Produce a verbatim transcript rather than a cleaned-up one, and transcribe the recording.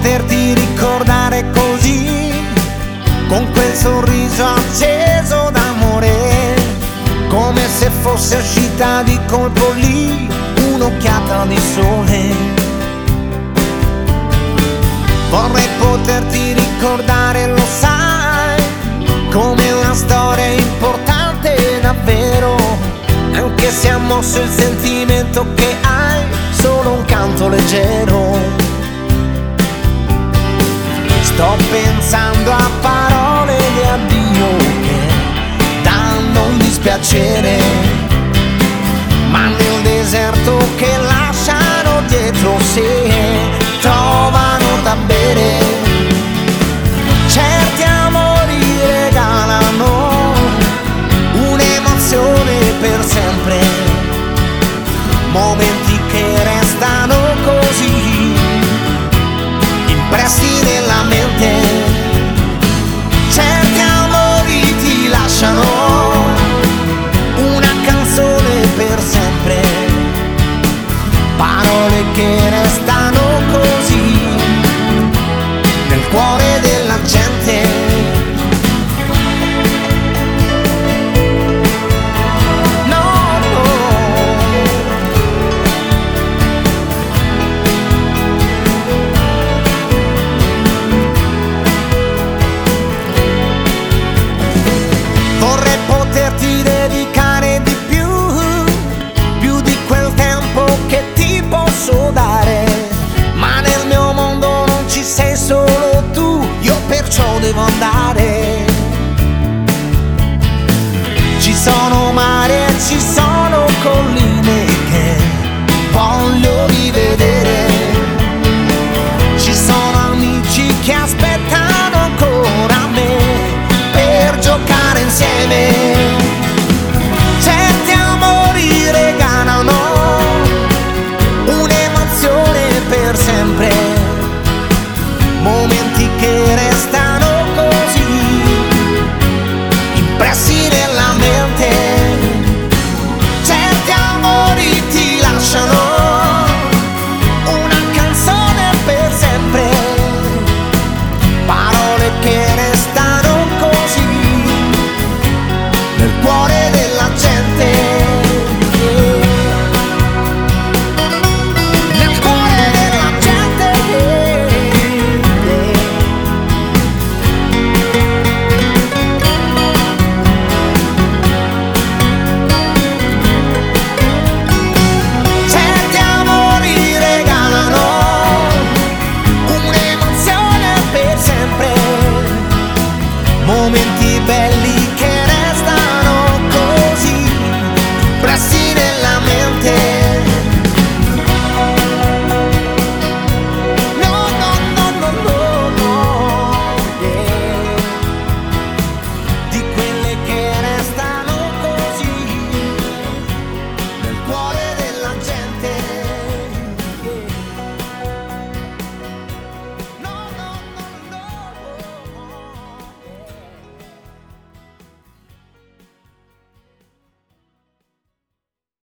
poterti ricordare così, con quel sorriso acceso d'amore, come se fosse uscita di colpo lì un'occhiata di sole. Vorrei poterti ricordare, lo sai, come una storia importante davvero, anche se ha mosso il sentimento che hai, solo un canto leggero. Sto pensando a parole di addio che danno un dispiacere, ma nel deserto che lasciano dietro sé trovano da bere. Certi amori regalano un'emozione per sempre, momenti che restano così impressi nella mente. Certi amori ti lasciano una canzone per sempre, parole che restano